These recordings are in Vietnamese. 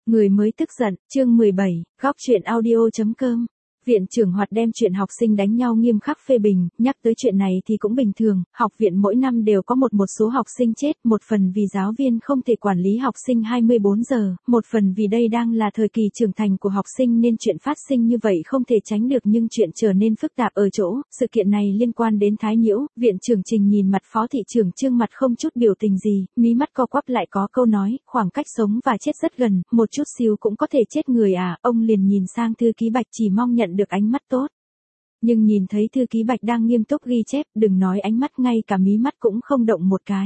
Người mới tức giận, chương 17, góc chuyện audio.com. Viện trưởng Hoạt đem chuyện học sinh đánh nhau nghiêm khắc phê bình, nhắc tới chuyện này thì cũng bình thường, học viện mỗi năm đều có một số học sinh chết, một phần vì giáo viên không thể quản lý học sinh 24 giờ, một phần vì đây đang là thời kỳ trưởng thành của học sinh nên chuyện phát sinh như vậy không thể tránh được, nhưng chuyện trở nên phức tạp ở chỗ, sự kiện này liên quan đến Thái Nhiễu. Viện trưởng Trình nhìn mặt Phó thị trưởng Trương mặt không chút biểu tình gì, mí mắt co quắp lại có câu nói, khoảng cách sống và chết rất gần, một chút xíu cũng có thể chết người à, ông liền nhìn sang thư ký Bạch chỉ mong nhận được ánh mắt tốt. Nhưng nhìn thấy thư ký Bạch đang nghiêm túc ghi chép, đừng nói ánh mắt, ngay cả mí mắt cũng không động một cái.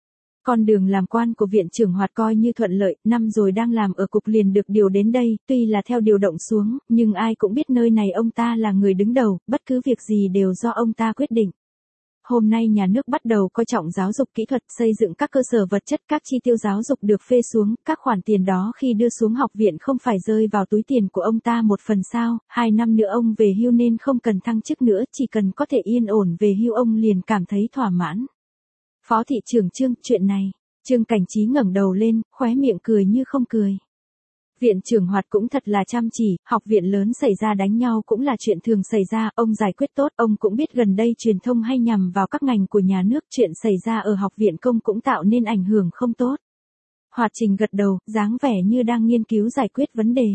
Con đường làm quan của viện trưởng Hoạt coi như thuận lợi, năm rồi đang làm ở cục liền được điều đến đây, tuy là theo điều động xuống, nhưng ai cũng biết nơi này ông ta là người đứng đầu, bất cứ việc gì đều do ông ta quyết định. Hôm nay nhà nước bắt đầu coi trọng giáo dục kỹ thuật, xây dựng các cơ sở vật chất, các chi tiêu giáo dục được phê xuống, các khoản tiền đó khi đưa xuống học viện không phải rơi vào túi tiền của ông ta một phần sao, 2 năm nữa ông về hưu nên không cần thăng chức nữa, chỉ cần có thể yên ổn về hưu ông liền cảm thấy thỏa mãn. Phó thị trưởng Trương, chuyện này, Trương Cảnh Trí ngẩng đầu lên, khóe miệng cười như không cười. Viện trưởng Hoạt cũng thật là chăm chỉ, học viện lớn xảy ra đánh nhau cũng là chuyện thường xảy ra, ông giải quyết tốt, ông cũng biết gần đây truyền thông hay nhằm vào các ngành của nhà nước, chuyện xảy ra ở học viện công cũng tạo nên ảnh hưởng không tốt. Hoạt Trình gật đầu, dáng vẻ như đang nghiên cứu giải quyết vấn đề.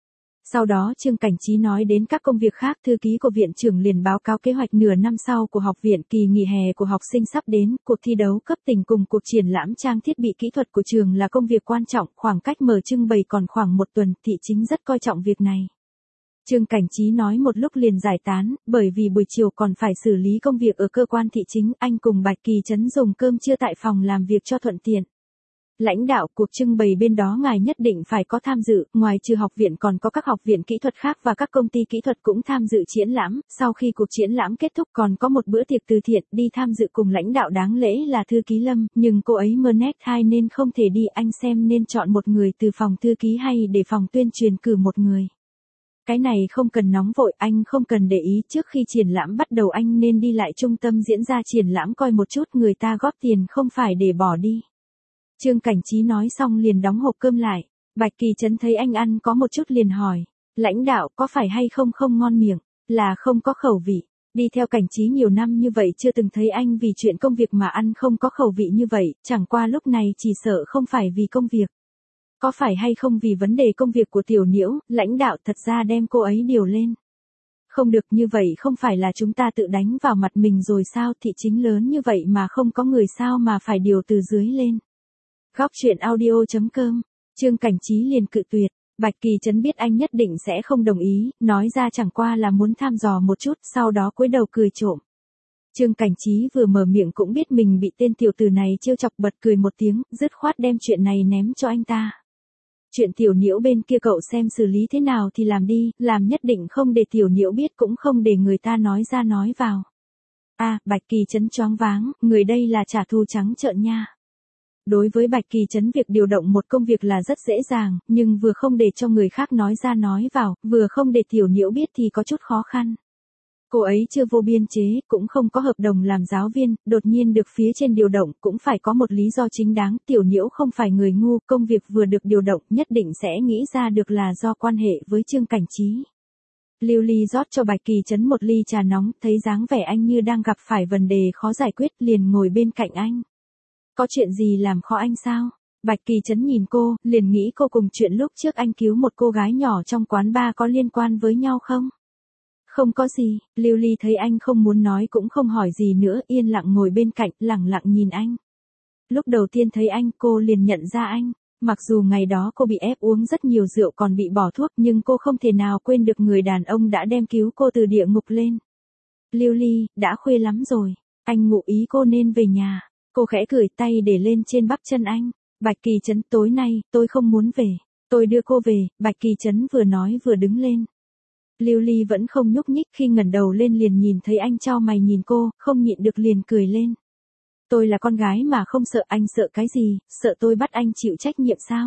Sau đó Trương Cảnh Trí nói đến các công việc khác, thư ký của viện trưởng liền báo cáo kế hoạch nửa năm sau của học viện, kỳ nghỉ hè của học sinh sắp đến, cuộc thi đấu cấp tỉnh cùng cuộc triển lãm trang thiết bị kỹ thuật của trường là công việc quan trọng, khoảng cách mở trưng bày còn khoảng một tuần, thị chính rất coi trọng việc này. Trương Cảnh Trí nói một lúc liền giải tán, bởi vì buổi chiều còn phải xử lý công việc ở cơ quan thị chính, anh cùng Bạch Kỳ Trấn dùng cơm trưa tại phòng làm việc cho thuận tiện. Lãnh đạo, cuộc trưng bày bên đó ngài nhất định phải có tham dự, ngoài trừ học viện còn có các học viện kỹ thuật khác và các công ty kỹ thuật cũng tham dự triển lãm, sau khi cuộc triển lãm kết thúc còn có một bữa tiệc từ thiện, đi tham dự cùng lãnh đạo đáng lẽ là thư ký Lâm, nhưng cô ấy mơ nét thai nên không thể đi, anh xem nên chọn một người từ phòng thư ký hay để phòng tuyên truyền cử một người. Cái này không cần nóng vội, anh không cần để ý, trước khi triển lãm bắt đầu anh nên đi lại trung tâm diễn ra triển lãm coi một chút, người ta góp tiền không phải để bỏ đi. Trương Cảnh Trí nói xong liền đóng hộp cơm lại. Bạch Kỳ Trấn thấy anh ăn có một chút liền hỏi, lãnh đạo có phải hay không không ngon miệng, là không có khẩu vị. Đi theo Cảnh Trí nhiều năm như vậy chưa từng thấy anh vì chuyện công việc mà ăn không có khẩu vị như vậy, chẳng qua lúc này chỉ sợ không phải vì công việc. Có phải hay không vì vấn đề công việc của Tiểu Nhiễu, lãnh đạo thật ra đem cô ấy điều lên. Không được, như vậy không phải là chúng ta tự đánh vào mặt mình rồi sao, thị chính lớn như vậy mà không có người sao mà phải điều từ dưới lên. Góc chuyện audio.com, Trương Cảnh Trí liền cự tuyệt, Bạch Kỳ Trấn biết anh nhất định sẽ không đồng ý, nói ra chẳng qua là muốn thăm dò một chút, sau đó cúi đầu cười trộm. Trương Cảnh Trí vừa mở miệng cũng biết mình bị tên tiểu tử này trêu chọc, bật cười một tiếng, dứt khoát đem chuyện này ném cho anh ta. Chuyện Tiểu Nhiễu bên kia cậu xem xử lý thế nào thì làm đi, làm nhất định không để Tiểu Nhiễu biết, cũng không để người ta nói ra nói vào. Bạch Kỳ Trấn choáng váng, người đây là trả thù trắng trợn nha. Đối với Bạch Kỳ Trấn việc điều động một công việc là rất dễ dàng, nhưng vừa không để cho người khác nói ra nói vào, vừa không để Tiểu Nhiễu biết thì có chút khó khăn. Cô ấy chưa vô biên chế, cũng không có hợp đồng làm giáo viên, đột nhiên được phía trên điều động cũng phải có một lý do chính đáng, Tiểu Nhiễu không phải người ngu, công việc vừa được điều động nhất định sẽ nghĩ ra được là do quan hệ với Trương Cảnh Trí. Lưu Ly rót cho Bạch Kỳ Trấn một ly trà nóng, thấy dáng vẻ anh như đang gặp phải vấn đề khó giải quyết, liền ngồi bên cạnh anh. Có chuyện gì làm khó anh sao? Bạch Kỳ Trấn nhìn cô, liền nghĩ cô cùng chuyện lúc trước anh cứu một cô gái nhỏ trong quán bar có liên quan với nhau không? Không có gì, Lưu Ly thấy anh không muốn nói cũng không hỏi gì nữa, yên lặng ngồi bên cạnh, lẳng lặng nhìn anh. Lúc đầu tiên thấy anh, cô liền nhận ra anh. Mặc dù ngày đó cô bị ép uống rất nhiều rượu còn bị bỏ thuốc, nhưng cô không thể nào quên được người đàn ông đã đem cứu cô từ địa ngục lên. Lưu Ly, đã khuya lắm rồi, anh ngụ ý cô nên về nhà. Cô khẽ cười, tay để lên trên bắp chân anh. Bạch Kỳ Trấn, tối nay, tôi không muốn về. Tôi đưa cô về, Bạch Kỳ Trấn vừa nói vừa đứng lên. Lưu Ly vẫn không nhúc nhích, khi ngẩng đầu lên liền nhìn thấy anh chau mày nhìn cô, không nhịn được liền cười lên. Tôi là con gái mà không sợ, anh sợ cái gì, sợ tôi bắt anh chịu trách nhiệm sao?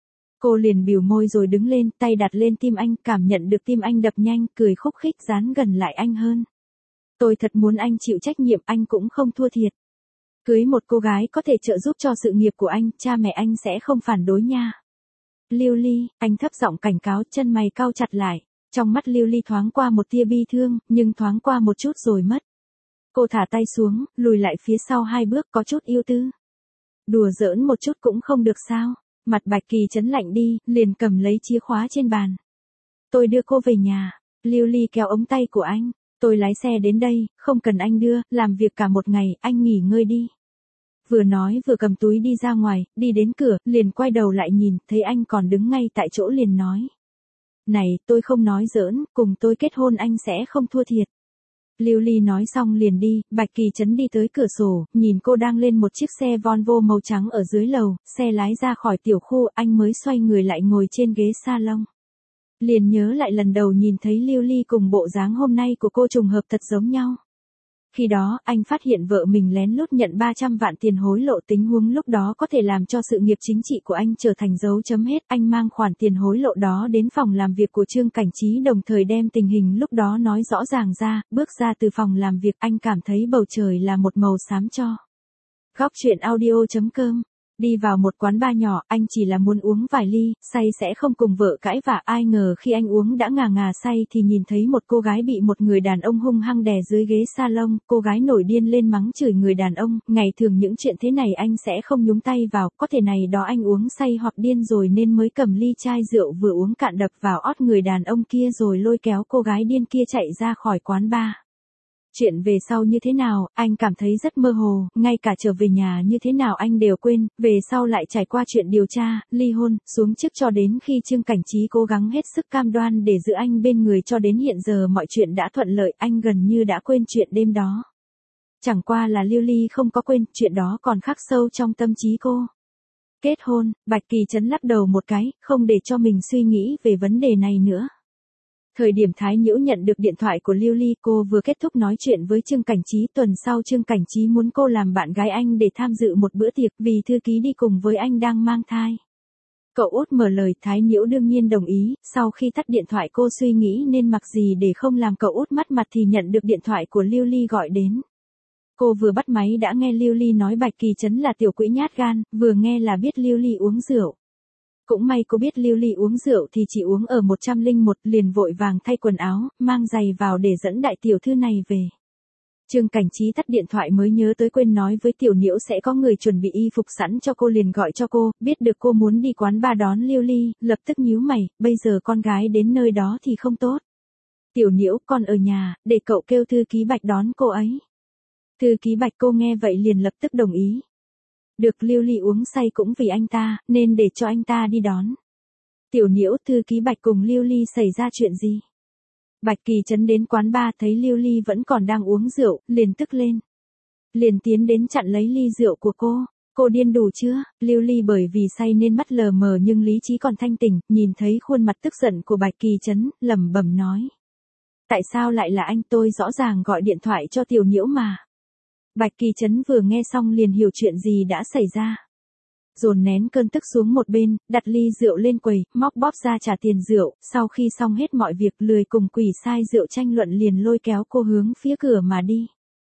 Cô liền bỉu môi rồi đứng lên, tay đặt lên tim anh, cảm nhận được tim anh đập nhanh, cười khúc khích dán gần lại anh hơn. Tôi thật muốn anh chịu trách nhiệm, anh cũng không thua thiệt. Cưới một cô gái có thể trợ giúp cho sự nghiệp của anh, cha mẹ anh sẽ không phản đối nha. Lưu Ly, anh thấp giọng cảnh cáo, chân mày cau chặt lại. Trong mắt Lưu Ly thoáng qua một tia bi thương, nhưng thoáng qua một chút rồi mất. Cô thả tay xuống, lùi lại phía sau 2 bước, có chút ưu tư. Đùa giỡn một chút cũng không được sao? Mặt Bạch Kỳ Trấn lạnh đi, liền cầm lấy chìa khóa trên bàn. Tôi đưa cô về nhà. Lưu Ly kéo ống tay của anh. Tôi lái xe đến đây, không cần anh đưa, làm việc cả một ngày, anh nghỉ ngơi đi. Vừa nói vừa cầm túi đi ra ngoài, đi đến cửa, liền quay đầu lại nhìn, thấy anh còn đứng ngay tại chỗ liền nói. Này, tôi không nói giỡn, cùng tôi kết hôn anh sẽ không thua thiệt. Lưu Ly nói xong liền đi, Bạch Kỳ Trấn đi tới cửa sổ, nhìn cô đang lên một chiếc xe Volvo màu trắng ở dưới lầu, xe lái ra khỏi tiểu khu, anh mới xoay người lại ngồi trên ghế salon. Liền nhớ lại lần đầu nhìn thấy Lưu Ly cùng bộ dáng hôm nay của cô trùng hợp thật giống nhau. Khi đó, anh phát hiện vợ mình lén lút nhận 300 vạn tiền hối lộ, tình huống lúc đó có thể làm cho sự nghiệp chính trị của anh trở thành dấu chấm hết. Anh mang khoản tiền hối lộ đó đến phòng làm việc của Trương Cảnh Trí, đồng thời đem tình hình lúc đó nói rõ ràng ra, bước ra từ phòng làm việc anh cảm thấy bầu trời là một màu xám cho. Góc truyện audio.com. Đi vào một quán bar nhỏ, anh chỉ là muốn uống vài ly, say sẽ không cùng vợ cãi vã. Ai ngờ khi anh uống đã ngà ngà say thì nhìn thấy một cô gái bị một người đàn ông hung hăng đè dưới ghế salon, cô gái nổi điên lên mắng chửi người đàn ông, ngày thường những chuyện thế này anh sẽ không nhúng tay vào, có thể này đó anh uống say hoặc điên rồi nên mới cầm ly chai rượu vừa uống cạn đập vào ót người đàn ông kia rồi lôi kéo cô gái điên kia chạy ra khỏi quán bar. Chuyện về sau như thế nào, anh cảm thấy rất mơ hồ, ngay cả trở về nhà như thế nào anh đều quên, về sau lại trải qua chuyện điều tra, ly hôn, xuống chức cho đến khi Trương Cảnh Trí cố gắng hết sức cam đoan để giữ anh bên người cho đến hiện giờ mọi chuyện đã thuận lợi, anh gần như đã quên chuyện đêm đó. Chẳng qua là Lưu Ly không có quên, chuyện đó còn khắc sâu trong tâm trí cô. Kết hôn, Bạch Kỳ Trấn lắc đầu một cái, không để cho mình suy nghĩ về vấn đề này nữa. Thời điểm Thái Nhiễu nhận được điện thoại của Lưu Ly, cô vừa kết thúc nói chuyện với Trương Cảnh Trí, tuần sau Trương Cảnh Trí muốn cô làm bạn gái anh để tham dự một bữa tiệc vì thư ký đi cùng với anh đang mang thai. Cậu út mở lời, Thái Nhiễu đương nhiên đồng ý, sau khi tắt điện thoại cô suy nghĩ nên mặc gì để không làm cậu út mất mặt thì nhận được điện thoại của Lưu Ly gọi đến. Cô vừa bắt máy đã nghe Lưu Ly nói Bạch Kỳ Trấn là tiểu quỷ nhát gan, vừa nghe là biết Lưu Ly uống rượu. Cũng may cô biết Lưu Ly uống rượu thì chỉ uống ở 101, liền vội vàng thay quần áo, mang giày vào để dẫn đại tiểu thư này về. Trương Cảnh Trí tắt điện thoại mới nhớ tới quên nói với Tiểu Nhiễu sẽ có người chuẩn bị y phục sẵn cho cô, liền gọi cho cô, biết được cô muốn đi quán bar đón Lưu Ly, lập tức nhíu mày, bây giờ con gái đến nơi đó thì không tốt. Tiểu Nhiễu, con ở nhà, để cậu kêu thư ký Bạch đón cô ấy. Thư ký Bạch cô nghe vậy liền lập tức đồng ý. Được, Lưu Ly uống say cũng vì anh ta, nên để cho anh ta đi đón. Tiểu Nhiễu, thư ký Bạch cùng Lưu Ly xảy ra chuyện gì? Bạch Kỳ Trấn đến quán bar thấy Lưu Ly vẫn còn đang uống rượu, liền tức lên. Liền tiến đến chặn lấy ly rượu của cô. Cô điên đủ chưa? Lưu Ly bởi vì say nên mắt lờ mờ nhưng lý trí còn thanh tỉnh, nhìn thấy khuôn mặt tức giận của Bạch Kỳ Trấn, lẩm bẩm nói. Tại sao lại là anh, tôi rõ ràng gọi điện thoại cho Tiểu Nhiễu mà. Bạch Kỳ Trấn vừa nghe xong liền hiểu chuyện gì đã xảy ra. Dồn nén cơn tức xuống một bên, đặt ly rượu lên quầy, móc bóp ra trả tiền rượu, sau khi xong hết mọi việc lười cùng quỷ sai rượu tranh luận liền lôi kéo cô hướng phía cửa mà đi.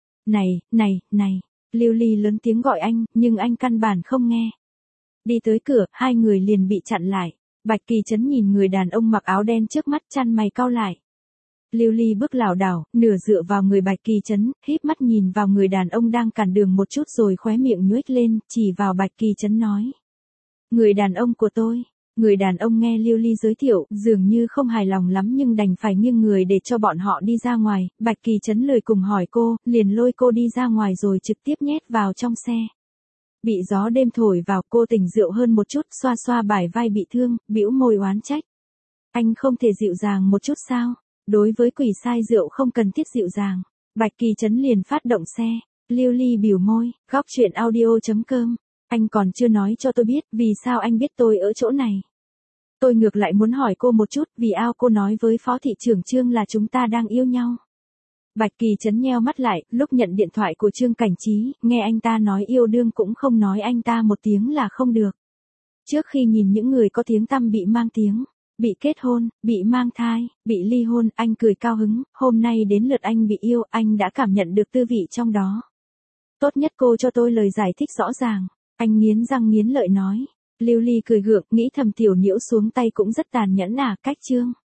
Này, Lưu Ly lớn tiếng gọi anh, nhưng anh căn bản không nghe. Đi tới cửa, hai người liền bị chặn lại. Bạch Kỳ Trấn nhìn người đàn ông mặc áo đen trước mắt, chăn mày cau lại. Lưu Ly bước lảo đảo, nửa dựa vào người Bạch Kỳ Trấn, híp mắt nhìn vào người đàn ông đang cản đường một chút rồi khóe miệng nhoếch lên, chỉ vào Bạch Kỳ Trấn nói. Người đàn ông của tôi. Người đàn ông nghe Lưu Ly giới thiệu, dường như không hài lòng lắm nhưng đành phải nghiêng người để cho bọn họ đi ra ngoài. Bạch Kỳ Trấn lười cùng hỏi cô, liền lôi cô đi ra ngoài rồi trực tiếp nhét vào trong xe. Bị gió đêm thổi vào, cô tỉnh rượu hơn một chút, xoa xoa bả vai bị thương, bĩu môi oán trách. Anh không thể dịu dàng một chút sao? Đối với quỷ sai rượu không cần thiết dịu dàng. Bạch Kỳ Trấn liền phát động xe. Lưu Ly bĩu môi, góc truyện audio.com. Anh còn chưa nói cho tôi biết vì sao anh biết tôi ở chỗ này. Tôi ngược lại muốn hỏi cô một chút, vì ao cô nói với phó thị trưởng Trương là chúng ta đang yêu nhau. Bạch Kỳ Trấn nheo mắt lại, lúc nhận điện thoại của Trương Cảnh Trí, nghe anh ta nói yêu đương cũng không nói anh ta một tiếng là không được. Trước khi nhìn những người có tiếng tăm bị mang tiếng, bị kết hôn, bị mang thai, bị ly hôn, anh cười cao hứng, hôm nay đến lượt anh bị yêu, anh đã cảm nhận được tư vị trong đó. Tốt nhất cô cho tôi lời giải thích rõ ràng. Anh nghiến răng nghiến lợi nói. Lưu Ly cười gượng, nghĩ thầm tiểu nhiễu xuống tay cũng rất tàn nhẫn à, cách chương.